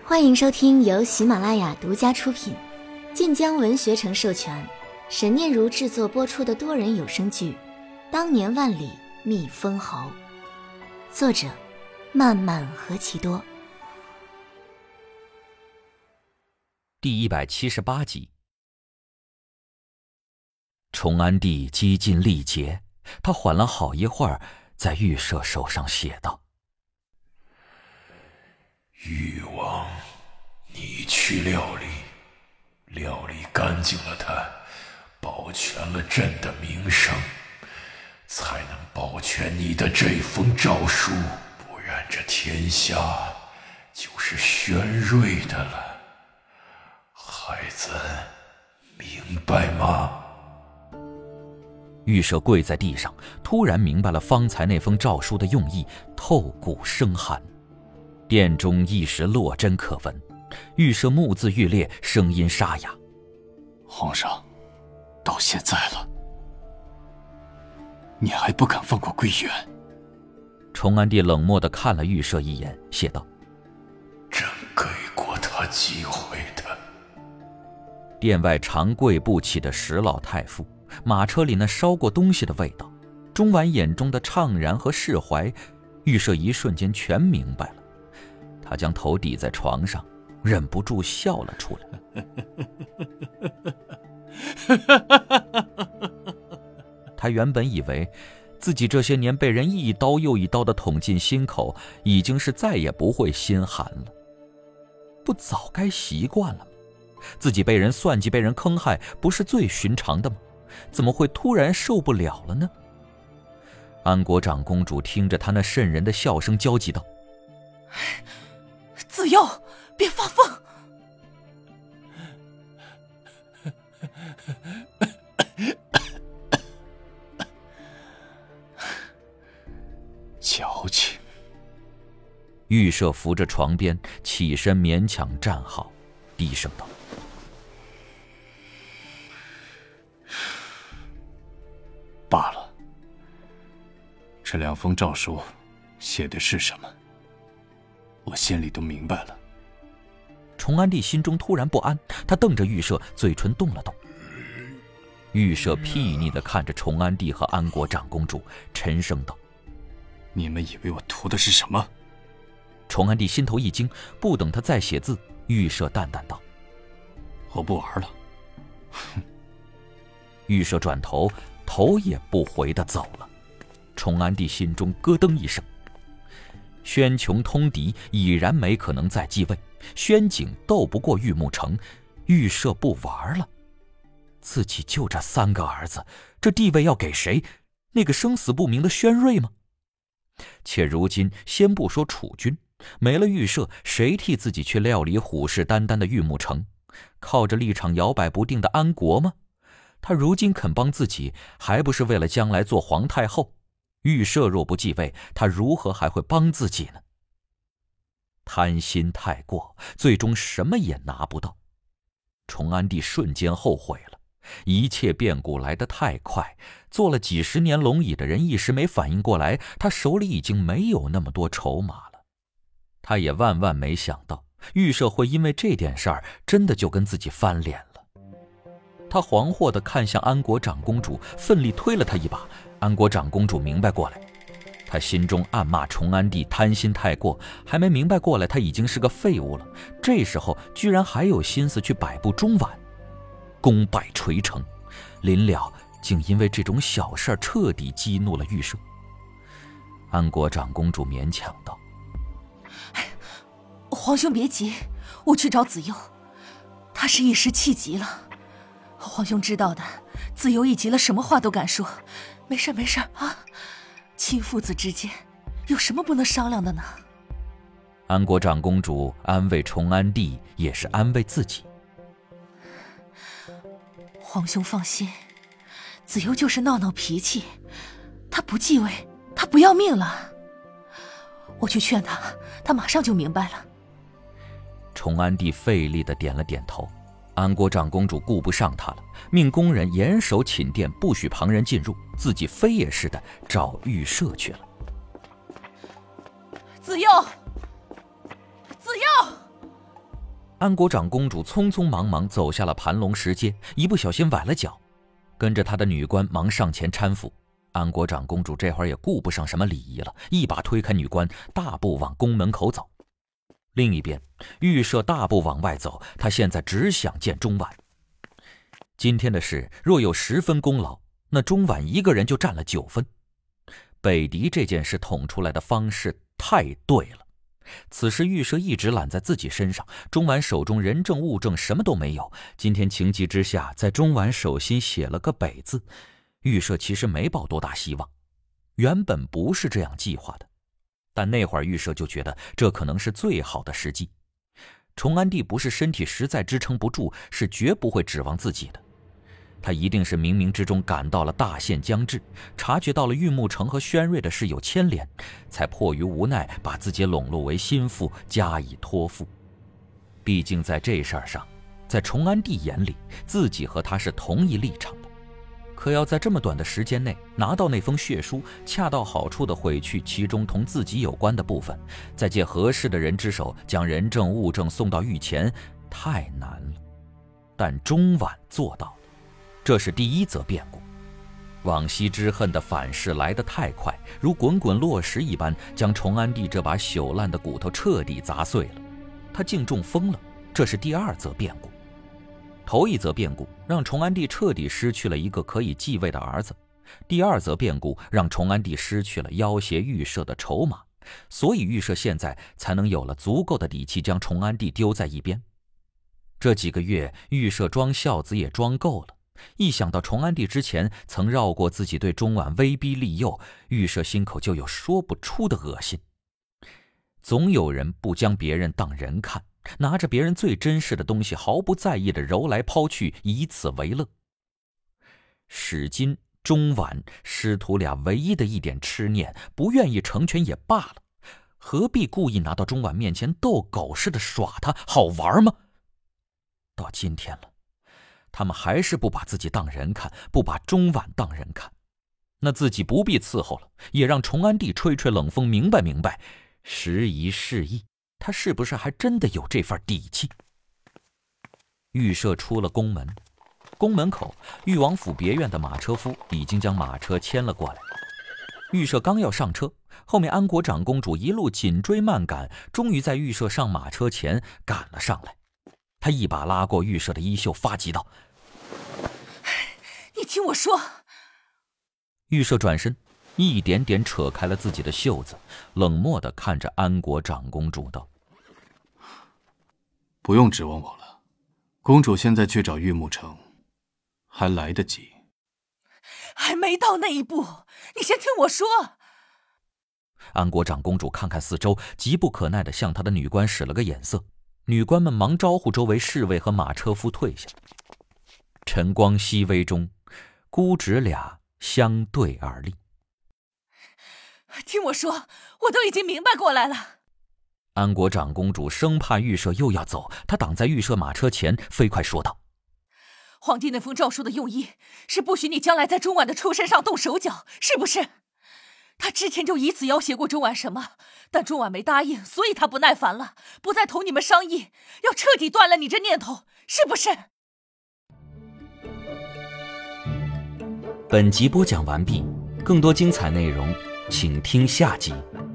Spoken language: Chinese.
欢迎收听由喜马拉雅独家出品，晋江文学城授权，沈念如制作播出的多人有声剧《当年万里觅封侯》，作者漫漫何其多。 第178集。崇安帝几近力竭，他缓了好一会儿，在御舍手上写道： 誉王，你去料理干净了它，保全了朕的名声，才能保全你的这封诏书，不然这天下就是轩瑞的了。孩子，明白吗？ 御舍跪在地上，突然明白了方才那封诏书的用意，透骨生寒。殿中一时落针可闻，御舍目眦欲裂，声音沙哑： 皇上，到现在了，你还不敢放过归元？ 崇安帝冷漠地看了御舍一眼，写道： 朕给过他机会的。 殿外长跪不起的石老太傅，马车里那烧过东西的味道，钟婉眼中的怅然和释怀，御舍一瞬间全明白了。他将头抵在床上，忍不住笑了出来。他原本以为自己这些年被人一刀又一刀地捅进心口，已经是再也不会心寒了。不早该习惯了吗？自己被人算计，被人坑害，不是最寻常的吗？怎么会突然受不了了呢？安国长公主听着他那瘆人的笑声，焦急道： 子悠，别发疯！ 矫情。 御舍扶着床边起身，勉强站好，低声道： 罢了，这2封诏书写的是什么，我心里都明白了。 崇安帝心中突然不安，他瞪着御舍，嘴唇动了动。御舍睥睨地看着崇安帝和安国长公主，沉声道： 你们以为我图的是什么？ 崇安帝心头一惊，不等他再写字，御舍淡淡道： 我不玩了。 御舍转头，头也不回地走了。崇安帝心中咯噔一声，宣琼通敌，已然没可能再继位，宣景斗不过玉木城，御舍不玩了。自己就这3个儿子，这地位要给谁？那个生死不明的宣瑞吗？且如今先不说储君，没了御舍，谁替自己去料理虎视眈眈的玉木城？靠着立场摇摆不定的安国吗？他如今肯帮自己，还不是为了将来做皇太后？御舍若不继位，他如何还会帮自己呢？贪心太过，最终什么也拿不到。崇安帝瞬间后悔了，一切变故来得太快，做了几十年龙椅的人一时没反应过来，他手里已经没有那么多筹码了。他也万万没想到，御舍会因为这点事儿真的就跟自己翻脸了。他惶惑地看向安国长公主，奋力推了他一把。安国长公主明白过来，她心中暗骂崇安帝贪心太过，还没明白过来他已经是个废物了，这时候居然还有心思去摆布钟婉。功败垂成，临了竟因为这种小事彻底激怒了御舍。安国长公主勉强道： 皇兄别急，我去找子悠，他是一时气急了。皇兄知道的，子悠一急了什么话都敢说，没事啊，亲父子之间有什么不能商量的呢？ 安国长公主安慰崇安帝，也是安慰自己。 皇兄放心，子悠就是闹闹脾气，他不继位，他不要命了。我去劝他，他马上就明白了。 崇安帝费力地点了点头。安国长公主顾不上他了，命工人严守寝殿，不许旁人进入，自己飞也似的找御舍去了。 子悠，子悠， 安国长公主匆匆忙忙走下了盘龙石阶，一不小心崴了脚，跟着她的女官忙上前搀扶。安国长公主这会儿也顾不上什么礼仪了，一把推开女官，大步往宫门口走。另一边，御舍大步往外走，他现在只想见钟婉。今天的事若有10分功劳，那钟婉一个人就占了9分。北狄这件事捅出来的方式太对了。此时御舍一直揽在自己身上，钟婉手中人证物证什么都没有，今天情急之下在钟婉手心写了个北字，御舍其实没抱多大希望，原本不是这样计划的，但那会儿御舍就觉得这可能是最好的时机。崇安帝不是身体实在支撑不住，是绝不会指望自己的。他一定是冥冥之中感到了大限将至，察觉到了玉木城和宣瑞的事有牵连，才迫于无奈把自己笼络为心腹，加以托付。毕竟在这事儿上，在崇安帝眼里，自己和他是同一立场的。可要在这么短的时间内拿到那封血书，恰到好处地毁去其中同自己有关的部分，再借合适的人之手将人证物证送到御前，太难了。但钟婉做到了。这是第一则变故。往昔之恨的反噬来得太快，如滚滚落石一般，将崇安帝这把朽烂的骨头彻底砸碎了。他竟中风了，这是第2则变故。头一则变故让崇安帝彻底失去了一个可以继位的儿子，第2则变故让崇安帝失去了要挟御舍的筹码，所以御舍现在才能有了足够的底气将崇安帝丢在一边。这几个月御舍装孝子也装够了，一想到崇安帝之前曾绕过自己对钟婉威逼利诱，御舍心口就有说不出的恶心。总有人不将别人当人看，拿着别人最珍视的东西毫不在意地揉来抛去，以此为乐。史今钟婉师徒俩唯一的一点痴念，不愿意成全也罢了，何必故意拿到钟婉面前逗狗似的耍他，好玩吗？到今天了，他们还是不把自己当人看，不把钟婉当人看，那自己不必伺候了，也让崇安帝吹吹冷风，明白明白，时移世易，他是不是还真的有这份底气？御舍出了宫门，宫门口裕王府别院的马车夫已经将马车牵了过来。御舍刚要上车，后面安国长公主一路紧追慢赶，终于在御舍上马车前赶了上来。他一把拉过御舍的衣袖，发急道：“ 你听我说！” 御舍转身，一点点扯开了自己的袖子，冷漠地看着安国长公主道：“ 不用指望我了，公主现在去找玉木城，还来得及。” 还没到那一步，你先听我说。 安国长公主看看四周，急不可耐地向她的女官使了个眼色。女官们忙招呼周围侍卫和马车夫退下。晨光熹微中，姑侄俩相对而立。 听我说，我都已经明白过来了。 安国长公主生怕御舍又要走，她挡在御舍马车前，飞快说道：“ 皇帝那封诏书的用意是不许你将来在钟婉的出身上动手脚，是不是？他之前就以此要挟过钟婉什么，但钟婉没答应，所以他不耐烦了，不再同你们商议，要彻底断了你这念头，是不是？” 本集播讲完毕，更多精彩内容请听下集。